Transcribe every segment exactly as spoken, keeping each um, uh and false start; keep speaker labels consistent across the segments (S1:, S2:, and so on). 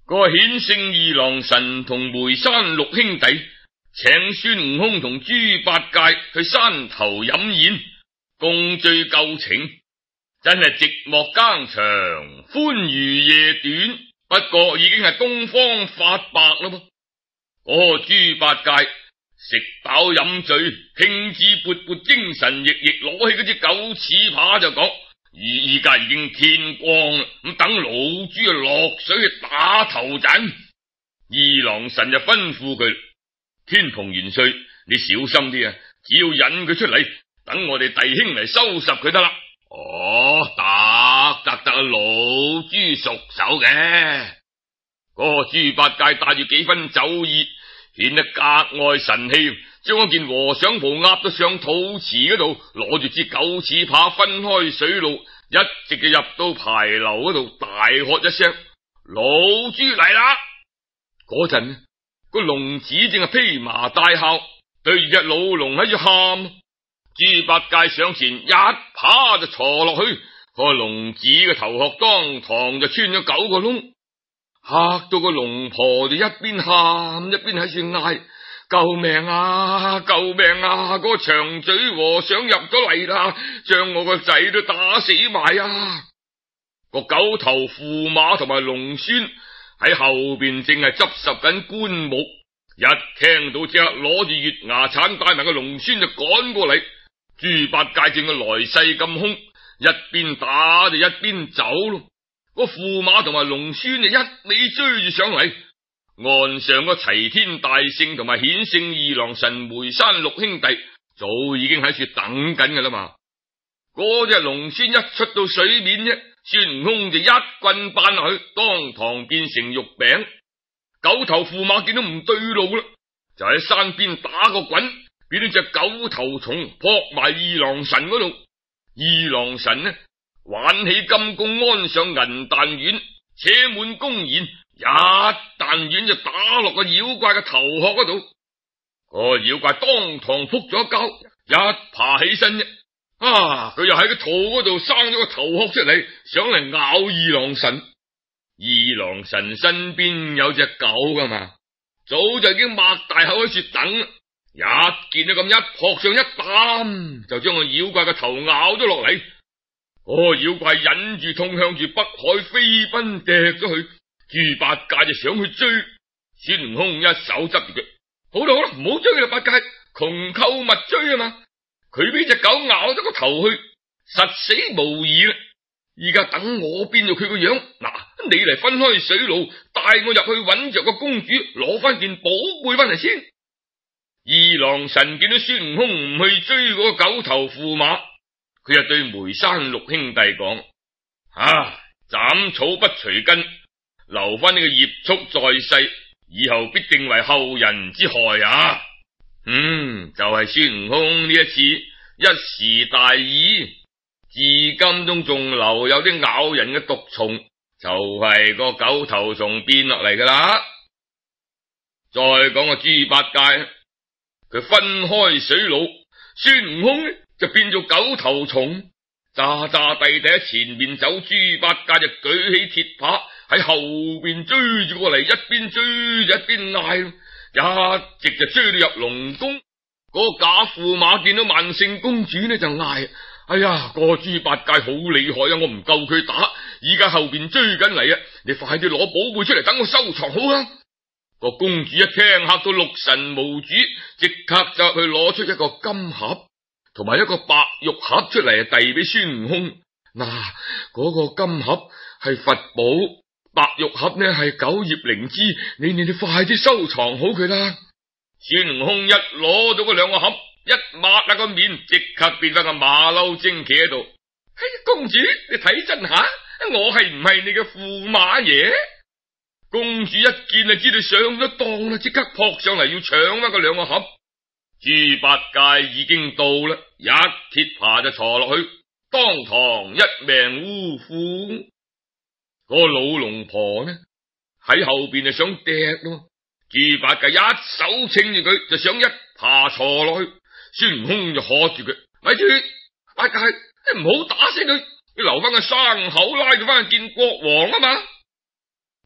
S1: 個顯聖二郎神同梅山六兄弟請孫悟空同豬八戒去山頭飲宴，共聚舊情，真係寂寞更長，歡娛夜短。不過已經係東方發白啦噃。嗰個豬八戒食飽飲醉，興致勃勃，精神奕奕，攞起嗰支九齒耙就講：依家已經天光啦，咁等老豬啊落水去打頭陣。二郎神就吩咐佢：天蓬元帥，你小心啲啊！只要引佢出嚟，等我哋弟兄嚟收拾佢得啦。哦，得得得，老豬熟手嘅。嗰個豬八戒帶住幾分酒意，顯得格外神氣，將嗰件和尚袍壓到上肚臍嗰度，攞住支九齒耙分開水路，一直就入到牌樓嗰度，大喝一聲：老豬嚟啦！嗰陣個龍子正係披麻戴孝，對住隻老龍喺度喊。豬八戒上前一耙就鋤落去，個龍子嘅頭殼當堂就穿咗九個窿，嚇到個龍婆就一邊喊一邊喺處嗌：救命啊！救命啊！嗰個長嘴和尚入咗嚟啦，將我個仔都打死埋啊！個九頭駙馬同埋龍孫喺後邊正係執拾緊棺木，一聽到即刻攞住月牙鏟帶埋個龍孫就趕過嚟。豬八戒正個來勢咁兇，一邊打就一邊走咯。個駙馬同埋龍孫就一味追住上嚟。岸上個齊天大聖同埋顯聖二郎神梅山六兄弟早已經喺處等緊噶啦嘛。嗰隻龍孫一出到水面啫，孫悟空就一棍扳落去，當堂變成肉餅。九頭駙馬見到唔對路啦，就喺山邊打個滾，變咗隻九頭蟲撲埋二郎神嗰度。二郎神呢，挽起金弓，安上銀彈丸，扯滿弓弦，一彈丸就打落個妖怪嘅頭殼嗰度。個妖怪當堂撲咗一跤，一爬起身啫。啊！佢又喺個肚嗰度生咗個頭殼出嚟，想嚟咬二郎神。二郎神身邊有隻狗噶嘛，早就已經擘大口喺處等啦。一見到咁一撲上一啖，就將個妖怪嘅頭咬咗落嚟。個妖怪忍住痛向住北海飛奔趯咗去。豬八戒就想去追，孫悟空一手執住佢：好啦好啦，唔好追啦，八戒，窮寇勿追啊嘛！佢俾隻狗咬咗個頭去，實死無疑啦。依家等我變咗佢個樣，嗱，你嚟分開水路，帶我入去揾着個公主，攞翻件寶貝翻嚟先。二郎神見到孫悟空唔去追嗰個九頭駙馬，佢就對梅山六兄弟講：啊，斬草不除根，留翻呢個孽畜在世，以後必定為後人之害啊！嗯，就係、是、孫悟空呢一次一時大意，至今中仲留有啲咬人嘅毒蟲，就係、是、個九頭蟲變落嚟噶啦。再講個豬八戒，佢分開水路，孫悟空呢就變做九頭蟲，渣渣地地喺前面走，豬八戒就舉起鐵耙喺後邊追住過嚟，一邊追就一邊嗌，一直就追到入龍宮。嗰個假駙馬見到萬聖公主呢就嗌：哎呀，個豬八戒好厲害啊，我唔夠佢打，依家後邊追緊嚟啊，你快啲攞寶貝出嚟，等我收藏好啊！個公主一聽嚇到六神無主，即刻就去攞出一個金盒同埋一個白玉盒出嚟，遞俾孫悟空。嗱，嗰個金盒係佛寶，白玉盒呢係九葉靈芝，你你你快啲收藏好佢啦！孫悟空一攞到嗰兩個盒，一抹下個面，即刻變翻個馬騮精企喺度。嘿，公主，你睇真下，我係唔係你嘅駙馬爺？公主一見就知道上咗當啦，即刻撲上嚟要搶翻嗰兩個盒。豬八戒已經到啦，一鐵耙就鋤落去，當堂一命嗚呼。嗰個老龍婆呢喺後邊就想趯咯，豬八戒一手稱住佢，就想一耙鋤落去。孫悟空就喝住佢：咪住，八戒，你唔好打死佢，要留翻個生口拉住翻去見國王啊嘛！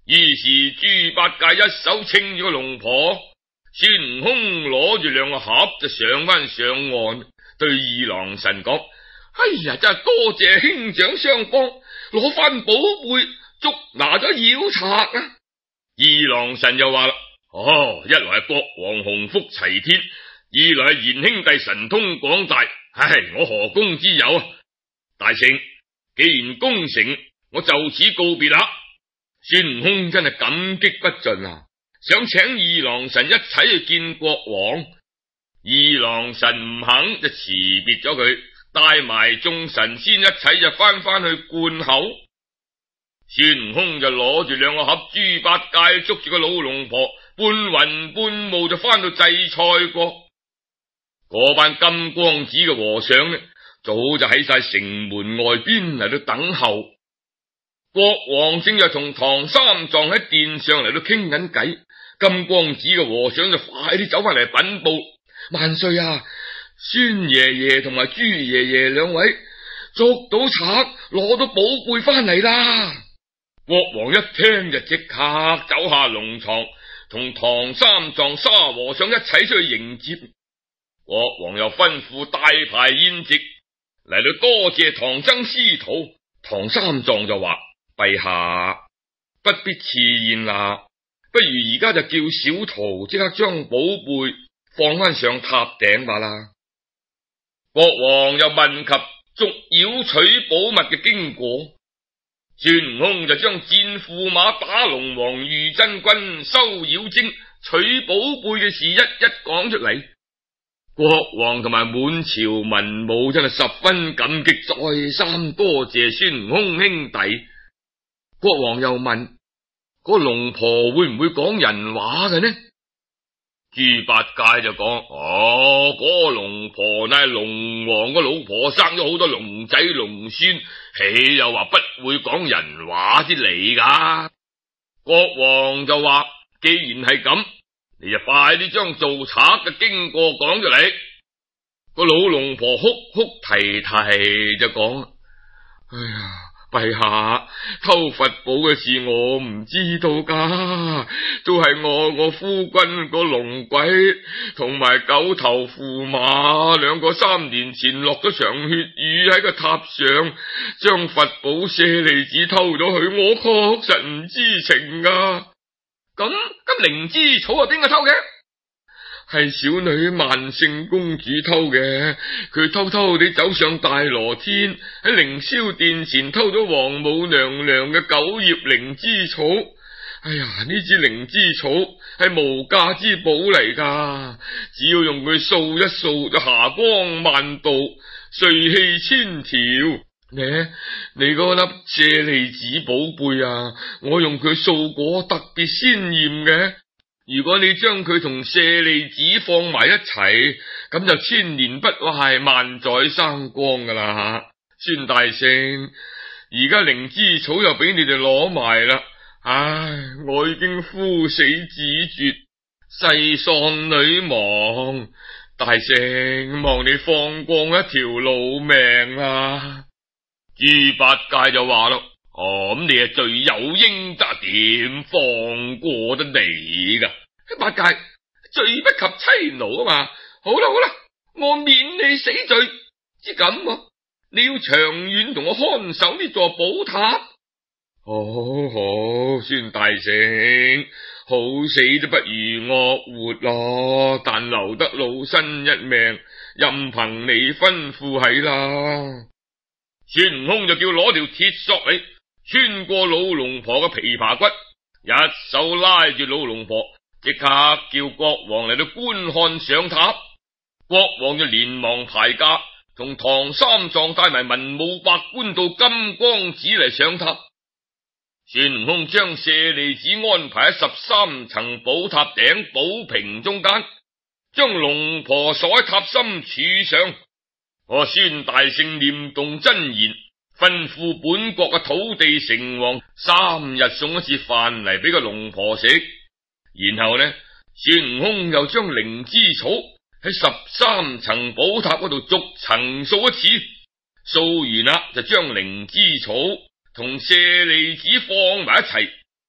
S1: 於是豬八戒一手稱住個龍婆，孫悟空攞住兩個盒就上翻上岸，對二郎神講：哎呀，真係多謝兄長相幫，攞翻寶貝，捉拿咗妖賊啊！二郎神又話啦：哦，一來係國王洪福齊天，二來係賢兄弟神通廣大，唉，我何功之有啊！大聖，既然功成，我就此告別啦。孫悟空真係感激不盡啊，想請二郎神一齊去見國王。二郎神唔肯，就辭別咗佢，帶埋眾神仙一齊就翻翻去灌口。孫悟空就攞住兩個盒，豬八戒捉住個老龍婆，半雲半霧就翻到濟菜國。嗰班金光寺嘅和尚呢，早就喺晒城門外邊嚟到等候。國王正就同唐三藏喺殿上嚟到傾緊偈，金光寺嘅和尚就快啲走翻嚟稟報：萬歲啊！孫爺爺同埋朱爺爺兩位捉到賊，攞到寶貝翻嚟啦！國王一聽就即刻走下龍床，同唐三藏、沙和尚一齊出去迎接。國王又吩咐大排宴席，嚟到多謝唐僧師徒。唐三藏就話：陛下不必賜宴啦，不如而家就叫小徒即刻將寶貝放翻上塔頂吧啦。國王又問及捉妖取寶物嘅經過，孫悟空就將戰駙馬、打龍王、遇真君、收妖精、取寶貝嘅事一一講出嚟。國王同埋滿朝文武真係十分感激，再三多謝孫悟空兄弟。國王又問：嗰個龍婆會唔會講人話嘅呢？豬八戒就講：哦，嗰個龍婆乃係龍王個老婆，生咗好多龍仔龍孫，豈有話不會講人話之理噶？國王就話：既然係咁，你就快啲將做賊嘅經過講出嚟。個老龍婆哭哭啼啼就講：哎呀，陛下，偷佛寶嘅事我唔知道噶，都係我我夫君個龍鬼同埋九頭駙馬兩個三年前落咗場血雨喺個塔上，將佛寶舍利子偷咗去，我確實唔知情噶。咁咁靈芝草係邊個偷嘅？係小女萬聖公主偷嘅，佢偷偷地走上大羅天，喺凌霄殿前偷咗王母娘娘嘅九葉靈芝草。哎呀，呢支靈芝草係無價之寶嚟噶，只要用佢掃一掃就霞光萬道，瑞氣千條。你你嗰粒舍利子寶貝啊，我用佢掃果特別鮮艷嘅。如果你將佢同舍利子放埋一齊，咁就千年不壞，萬載生光噶啦。孫大聖，而家靈芝草又俾你哋攞埋啦，唉，我已經夫死子絕，世喪女亡，大聖望你放光一條老命啊！豬八戒就話咯：哦，咁你係罪有應得，點放過得你噶？八戒，罪不及妻奴啊嘛！好啦好啦，我免你死罪。只咁、啊，你要長遠同我看守呢座寶塔。好好，孫大聖，好死都不如惡活咯，但留得老身一命，任憑你吩咐係啦。孫悟空就叫攞條鐵索嚟，穿過老龍婆嘅琵琶骨，一手拉住老龍婆，即刻叫國王嚟到觀看上塔。國王就連忙排駕，同唐三藏帶埋文武百官到金光寺嚟上塔。孫悟空將舍利子安排喺十三層寶塔頂寶屏中間，將龍婆鎖喺塔心柱上。我孫大聖念動真言，吩咐本國嘅土地城隍三日送一次飯嚟俾個龍婆食。然後呢，孫悟空又將靈芝草喺十三層寶塔嗰度逐層掃一次，掃完啦就將靈芝草同舍利子放埋一齊。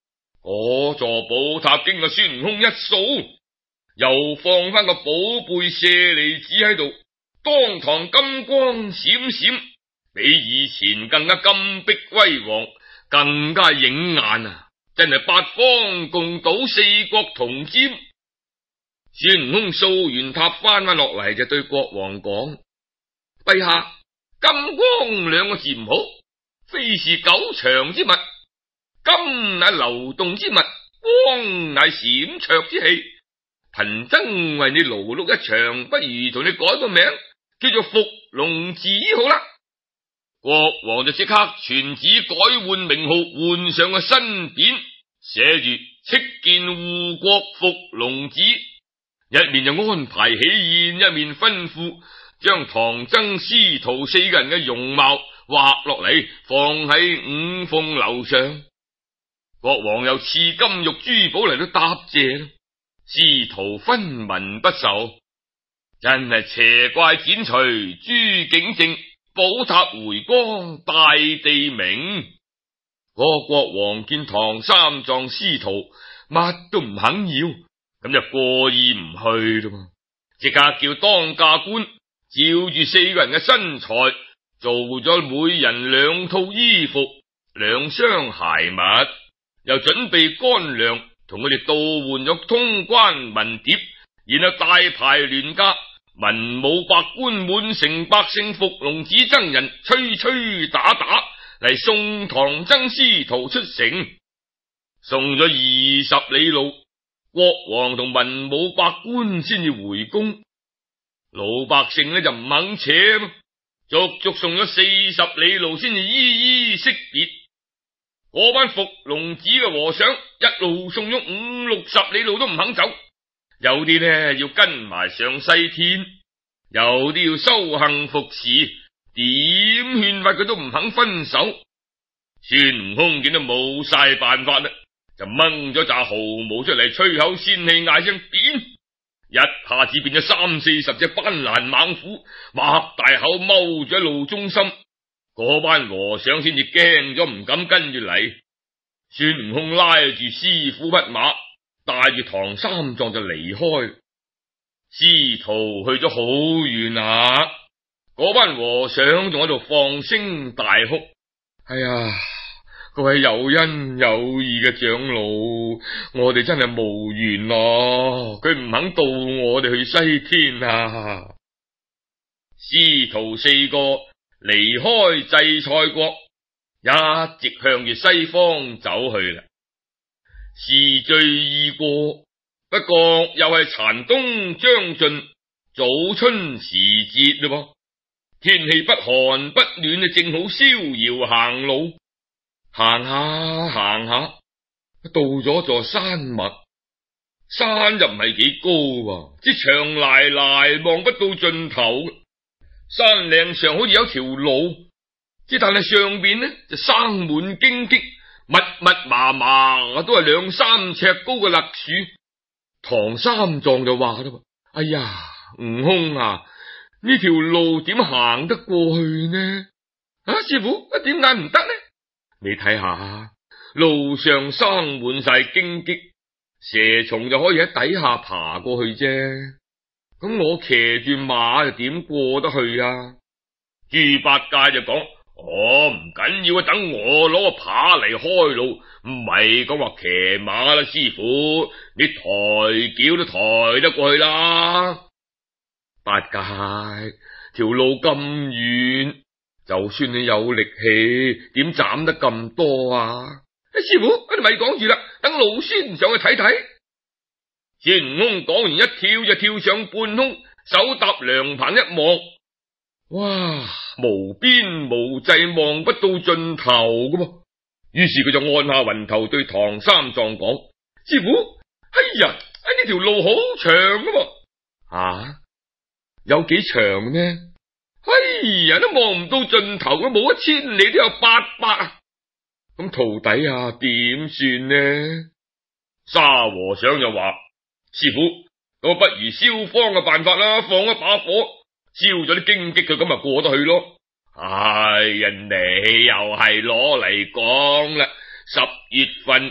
S1: 嗰座寶塔經過孫悟空一掃，又放翻個寶貝舍利子喺度，當堂金光閃閃，比以前更加金碧輝煌，更加影眼啊！真係八方共睹，四國同瞻。孫悟空掃完塔翻翻落嚟，就對國王講：陛下，金光兩個字唔好，非是久長之物，金乃流動之物，光乃閃爍之氣。貧僧為你勞碌一場，不如同你改個名，叫做伏龍寺好啦。國王就即刻傳旨改換名號，換上個新匾，寫住戚見護國伏龍寺。一面就安排喜宴，一面吩咐將唐僧師徒四個人嘅容貌畫落嚟，放喺五鳳樓上。國王又賜金玉珠寶嚟到答謝，師徒分文不受，真係邪怪剪除，諸境正，寶塔回光，大地明。嗰國王見唐三藏師徒乜都唔肯要，咁就過意唔去啦嘛，即刻叫當家官照住四個人嘅身材，做咗每人兩套衣服、兩雙鞋襪，又準備乾糧，同佢哋倒換咗通關文牒，然後大排鑾駕，文武百官滿城百姓伏龍寺僧人吹吹打打嚟送唐僧師徒出城。送咗二十里路，國王同文武百官先至回宮，老百姓呢就唔肯扯，足足送咗四十里路先至依依惜別。嗰班伏龍寺嘅和尚一路送咗五六十里路都唔肯走，有啲呢要跟埋上西天，有啲要修行服侍，點勸法佢都唔肯分手。孫悟空見到冇晒辦法啦，就掹咗紮毫毛出嚟，吹口仙氣，嗌聲變，一下子變咗三四十隻斑斕猛虎，擘大口踎咗喺路中心。嗰班和尚先至驚咗，唔敢跟住嚟。孫悟空拉住師傅匹馬，帶住唐三藏就離開。師徒去咗好遠啊，嗰班和尚仲喺度放聲大哭。哎呀，各位有恩有義嘅長老，我哋真係無緣咯，佢唔肯渡我哋去西天啊！師徒四個離開濟賽國，一直向住西方走去啦。時序已過，不過又係殘冬將盡，早春時節嘞噃。天氣不寒不暖啊，正好逍遙行路。行下行下，到咗座山脈，山就唔係幾高喎，即長賴賴望不到盡頭。山嶺上好似有條路，即但係上邊呢就生滿荊棘，密密麻麻都係兩三尺高嘅勒樹。唐三藏就話啦：哎呀，悟空啊，呢條路點行得過去呢？啊，師傅，點解唔得呢？你睇下，路上生滿晒荊棘，蛇蟲就可以喺底下爬過去啫。咁我騎住馬又點過得去啊？豬八戒就講：哦，唔緊要啊，等我攞個耙嚟開路，唔係講話騎馬啦，師傅，你抬轎都抬得過去啦。八戒，條路咁遠，就算你有力氣，點斬得咁多啊？師傅，你咪講住啦，等老孫上去睇睇。孫悟空講完一跳就跳上半空，手搭涼棚一望，哇，無邊無際，望不到盡頭噶噃。於是佢就按下雲頭對唐三藏講：師傅，哎呀，呢條路好長噶噃。啊，有幾長呢？哎呀，都望唔到盡頭，冇一千里都有八百。咁徒弟啊，點算呢？沙和尚就話：師傅，咁不如燒荒嘅辦法啦，放一把火，燒咗啲荊棘，佢咁咪過得去咯。哎呀，你又係攞嚟講啦！十月份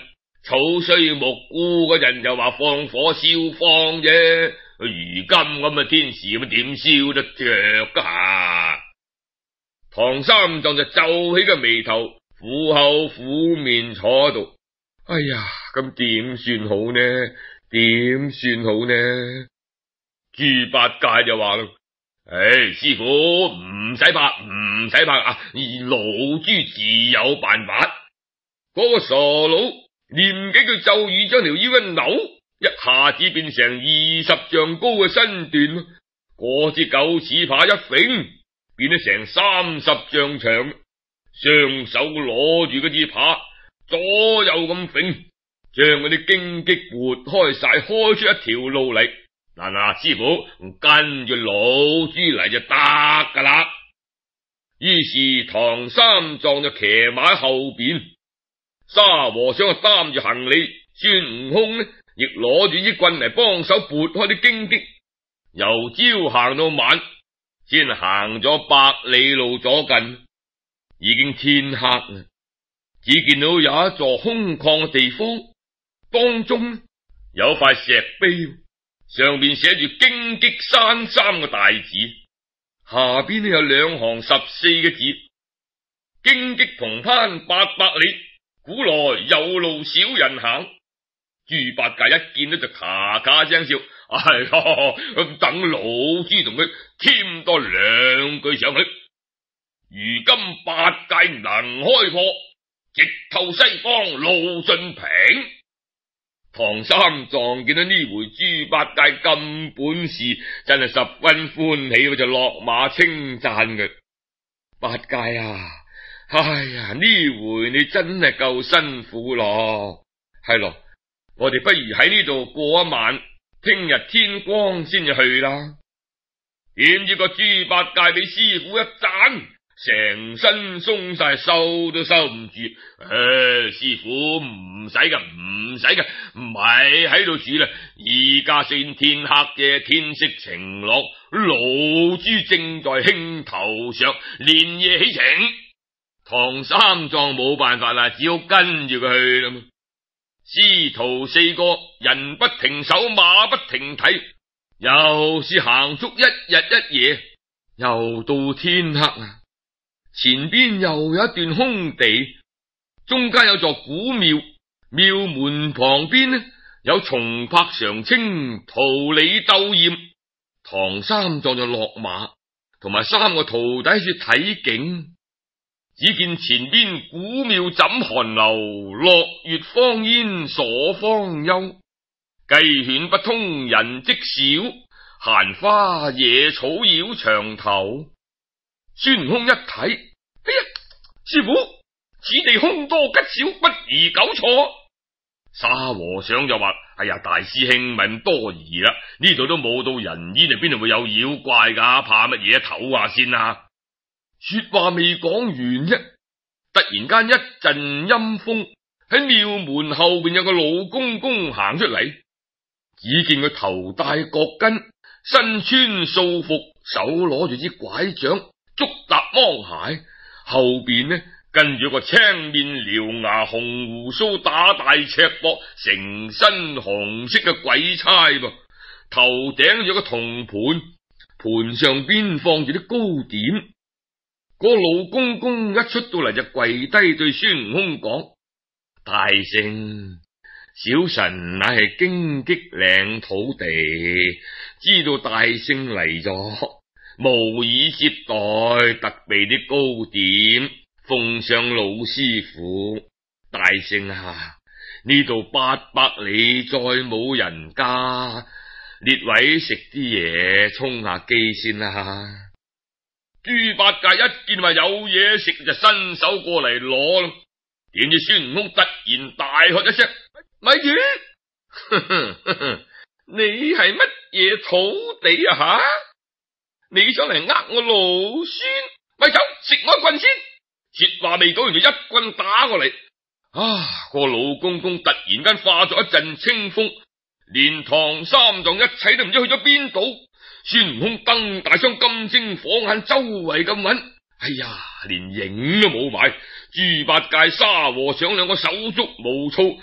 S1: 草衰木枯嗰陣就話放火燒荒啫，如今咁嘅天時咁點燒得着噶？唐三藏就皺起個眉頭，苦口苦面坐喺度。哎呀，咁點算好呢？點算好呢？豬八戒就話啦：唉、哎，師傅唔使怕，唔使怕啊！而老豬自有辦法。嗰、那個傻佬念幾句咒語，將條腰一扭，一下子變成二十丈高嘅身段。嗰支狗齒耙一揈，變咗成三十丈長，雙手攞住嗰支耙，左右咁揈，將嗰啲荊棘撥開晒，開出一條路嚟。嗱嗱，師傅跟住老豬嚟就得噶啦。於是唐三藏就騎馬喺後邊，沙和尚就擔住行李，孫悟空呢亦攞住支棍嚟幫手撥開啲荊棘。由朝行到晚，先行咗百里路左近，已經天黑啦。只見到有一座空曠嘅地方，當中有塊石碑，上邊寫住荊棘山三個大字，下邊有兩行十四個字：荊棘蓬攀八百里，古來有路少人行。豬八戒一見到就咔咔聲笑，哎呀，等老豬同佢添多兩句上去。如今八戒能開破，直透西方路盡平。唐三藏見到呢回豬八戒咁本事，真係十分歡喜，就落馬稱讚佢：八戒啊，哎呀，呢回你真係夠辛苦咯。係咯，我哋不如喺呢度過一晚，聽日天光先至去啦。點知個豬八戒俾師傅一讚，成身鬆晒，收都收唔住。唉、哎，師傅唔使噶，唔使噶，唔係喺度住啦。而家算天黑嘅，天色晴朗，老豬正在興頭上，連夜起程。唐三藏冇辦法啦，只好跟住佢去啦。師徒四個人不停手，馬不停蹄，又是行足一日一夜，又到天黑啦。前邊又有一段空地，中間有座古廟，廟門旁邊呢有松柏常青，桃李鬥艷。唐三藏就落馬，同埋三個徒弟去睇景。只見前邊古廟枕寒樓，落月芳煙鎖芳丘。雞犬不通人跡少，閒花野草繞牆頭。孫悟空一睇，哎呀，師傅，此地凶多吉少，不宜久坐。沙和尚就話：哎呀，大師兄咪咁多疑啦，呢度都冇到人煙，邊度會有妖怪噶？怕乜嘢？唞下先啊！說話未講完啫，突然間一陣陰風，喺廟門後邊有個老公公行出嚟。只見佢頭戴角巾，身穿素服，手攞住支拐杖，足踏芒鞋，後邊呢跟住個青面獠牙、紅鬍鬚、打大赤膊、成身紅色嘅鬼差噃，頭頂有個銅盤，盤上邊放住啲糕點。個老公公一出到嚟就跪低對孫悟空講：大聖，小臣乃係荊棘嶺土地，知道大聖嚟咗，無以接待，特備啲糕點奉上老師傅。大聖啊，呢度八百里再冇人家，列位食啲嘢充下飢先啦。豬八戒一見話有嘢食，就伸手過嚟攞咯。點知孫悟空突然大喝一聲：咪住！你係乜嘢土地啊吓？你想嚟呃我老孫？咪走，食我一棍先！說話未講完就一棍打過嚟。啊！個老公公突然間化咗一陣清風，連唐三藏一切都唔知去咗邊度。孫悟空瞪大雙金睛火眼，周圍咁揾，哎呀，連影都冇埋。豬八戒、沙和尚兩個手足無措，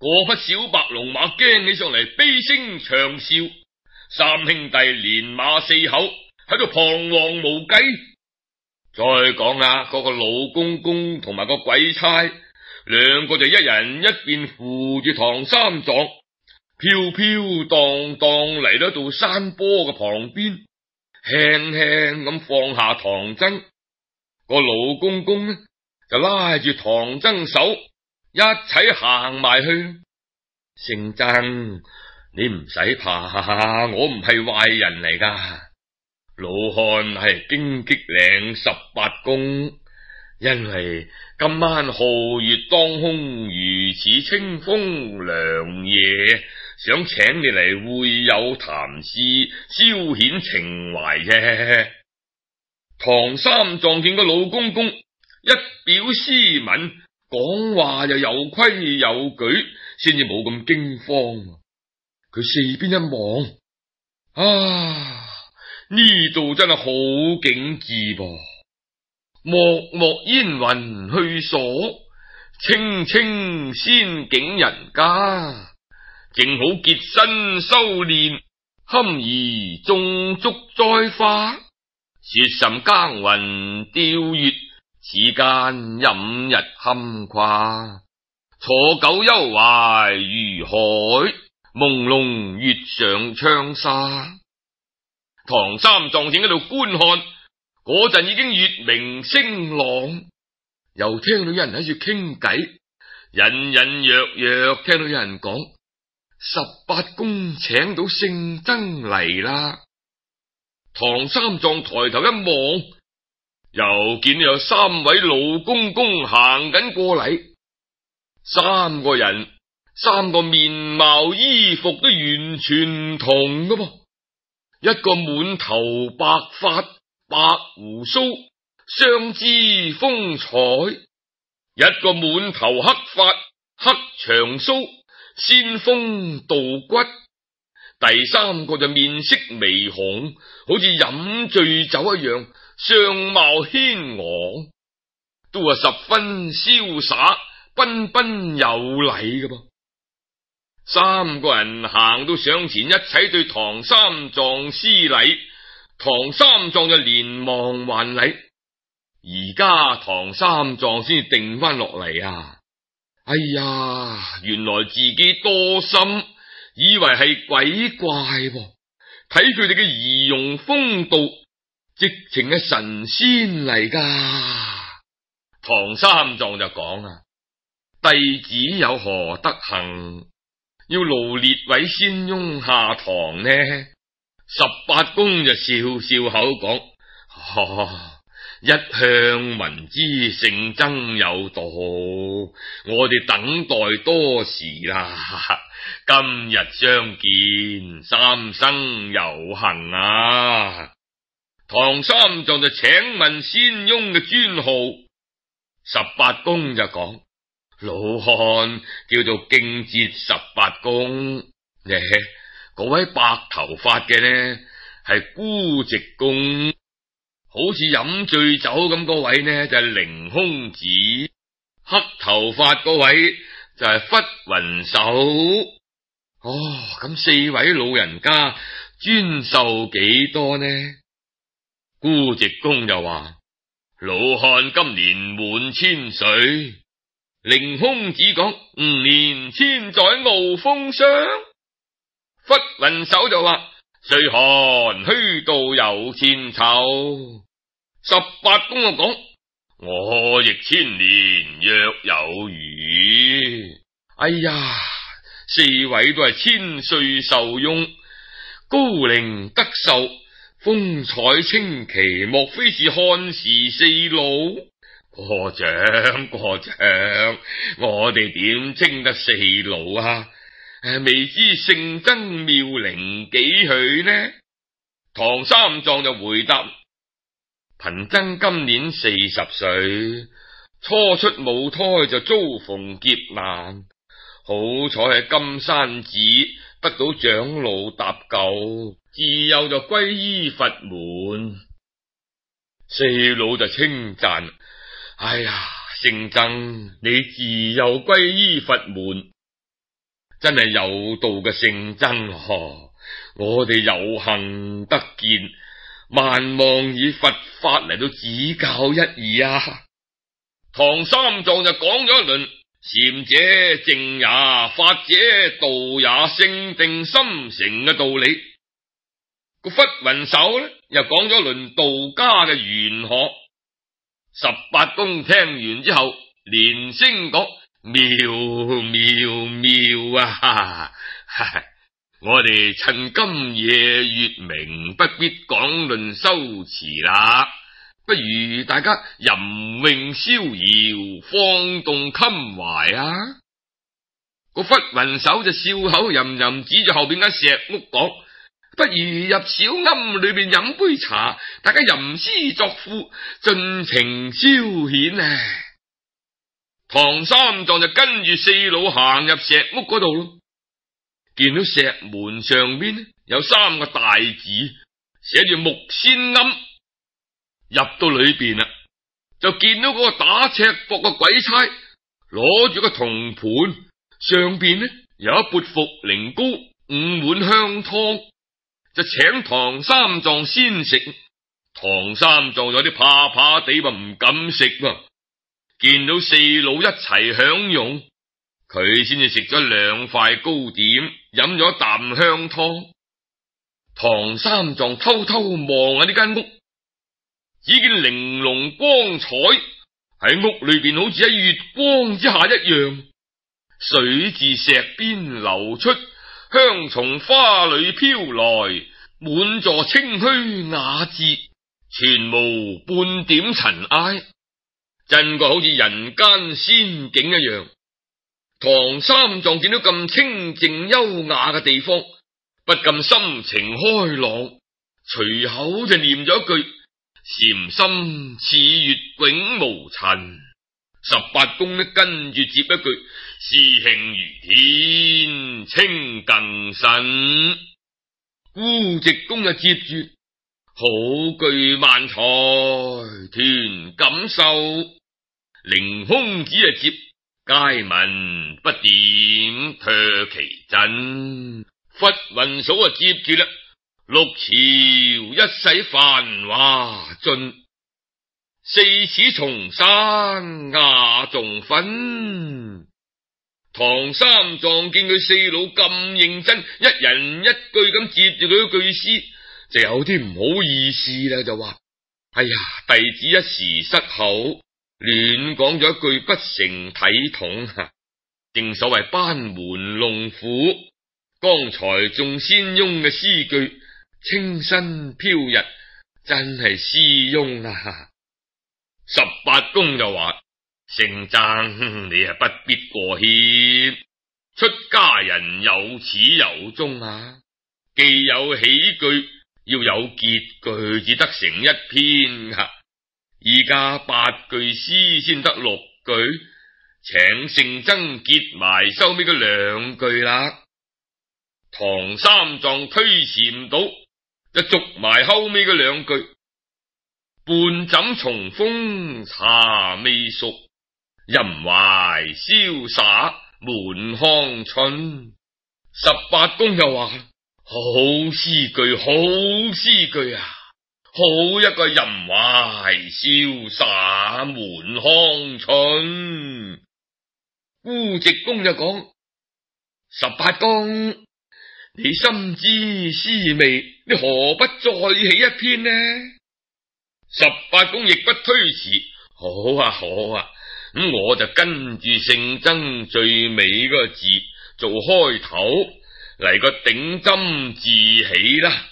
S1: 嗰匹小白龍馬驚起上嚟，悲聲長嘯，三兄弟連馬四口喺度彷徨無計。再講啦，嗰、那個老公公同埋個鬼差，兩個就一人一邊扶住唐三藏，飄飄蕩蕩嚟到到山坡嘅旁邊，輕輕咁放下唐僧。個老公公呢就拉住唐僧手，一齊行埋去。聖僧，你唔使怕，我唔係壞人嚟噶。老漢係荊棘嶺十八公，因為今晚皓月當空，如此清風涼夜，想請你嚟會友談事，消遣情懷啫。唐三藏見個老公公一表斯文，講話又有規有矩，先至冇咁驚慌。佢四邊一望，啊！呢度真係好景致噃，漠漠煙雲去所，青青仙境人家，正好潔身修煉，堪宜種竹栽花，雪甚耕耘釣月，此間飲日堪誇，坐久幽懷如海，朦朧月上窗紗。唐三藏正喺度觀看，嗰陣已經月明星朗，又聽到有人喺度傾偈，隱隱約約聽到有人講十八公請到聖僧嚟啦。唐三藏抬頭一望，又見到有三位老公公行緊過嚟，三個人三個面貌衣服都完全唔同噶噃。一個滿頭白髮白鬍鬚，相知風采；一個滿頭黑髮黑長鬚，仙風道骨；第三個就面色微紅，好似飲醉酒一樣，相貌軒昂，都係十分瀟灑彬彬有禮嘅噃。三個人行到上前，一齊對唐三藏施禮，唐三藏就連忙還禮。而家唐三藏先至定翻落嚟啊！哎呀，原來自己多心，以為係鬼怪喎，睇佢哋嘅儀容風度，直情係神仙嚟噶。唐三藏就講啊，弟子有何德行，要勞列位仙翁下堂呢？十八公就笑笑口講：哦，一向聞知聖僧有道，我哋等待多時啦。今日相見，三生有幸啊！唐三藏就請問仙翁嘅尊號，十八公就講：老漢叫做敬節十八公，呢嗰位白頭髮嘅呢係孤寂公，好似飲醉酒咁嗰位呢就係凌空子，黑頭髮嗰位就係忽雲手。哦，咁四位老人家尊壽幾多呢？孤寂公就話：老漢今年滿千歲。凌空子講：五年千載傲風霜。忽雲手就話：歲寒虛度有千秋。十八公就講：我亦千年若有餘。哎呀，四位都係千歲壽翁，高齡德壽，風采清奇，莫非是漢時四老？過獎過獎，我哋點稱得四老啊？誒，未知聖僧妙齡幾許呢？唐三藏就回答：貧僧今年四十歲，初出母胎就遭逢劫難，好彩喺金山寺得到長老搭救，自幼就皈依佛門。四老就稱讚：哎呀，聖僧你自幼皈依佛門， 真係有道嘅聖僧咯，我哋有幸得見，萬望以佛法嚟到指教一二啊！唐三藏就講咗一輪禪者靜也，法者道也，性定心誠嘅道理。個忽雲手呢又講咗一輪道家嘅玄學。十八公聽完之後連聲講妙妙妙啊！我哋趁今夜月明，不必講論修辭啦，不如大家吟詠逍遙，放動襟懷啊！個忽雲手就笑口吟吟，指住後邊間石屋講：不如入小庵裏邊飲杯茶，大家吟詩作賦，盡情消遣啊！唐三藏就跟住四佬行入石屋嗰度咯，見到石門上邊有三個大字，寫住木仙庵。入到裏邊啦，就見到嗰個打赤膊嘅鬼差攞住個銅盤，上邊呢有一缽茯苓糕、五碗香湯，就請唐三藏先食。唐三藏有啲怕怕地，話唔敢食喎。見到四佬一齊享用，佢先至食咗兩塊糕點，飲咗一啖香湯。唐三藏偷偷望下呢間屋，只見玲瓏光彩，喺屋裏邊好似喺月光之下一樣，水自石邊流出，香從花裏飄來，滿座清虛雅致，全無半點塵埃，真個好似人間仙境一樣。唐三藏見到咁清靜優雅嘅地方，不禁心情開朗，隨口就念咗一句：禪心似月永無塵。十八公呢跟住接一句：師兄如天清更神。孤寂公就接住：好句萬才團錦繡。凌空子就接：皆聞不點唾其真。忽雲嫂就接住啦：六朝一洗繁華盡，四齒松山雅仲分。唐三藏見佢四佬咁認真，一人一句咁接住佢句詩，就有啲唔好意思啦，就話：哎呀，弟子一時失口，亂講咗一句不成體統。正所謂班門弄斧，剛才眾仙翁嘅詩句清新飄逸，真係師翁啊！十八公就話：聖僧你係不必過謙，出家人有始有終啊，既有起句，要有結句至得成一篇啊。而家八句詩先得六句，請聖僧結埋收尾嗰兩句啦。唐三藏推辭唔到，就續埋後尾嗰兩句：半枕重風茶未熟，吟懷瀟灑滿腔春。十八公又話：好詩句，好詩句啊！好一個吟懷瀟灑滿腔春。孤寂公就講：十八公，你深知詩味，你何不再起一篇呢？十八公亦不推辭：好啊好啊，咁我就跟住聖僧最尾嗰個字做開頭，嚟個頂針自起啦。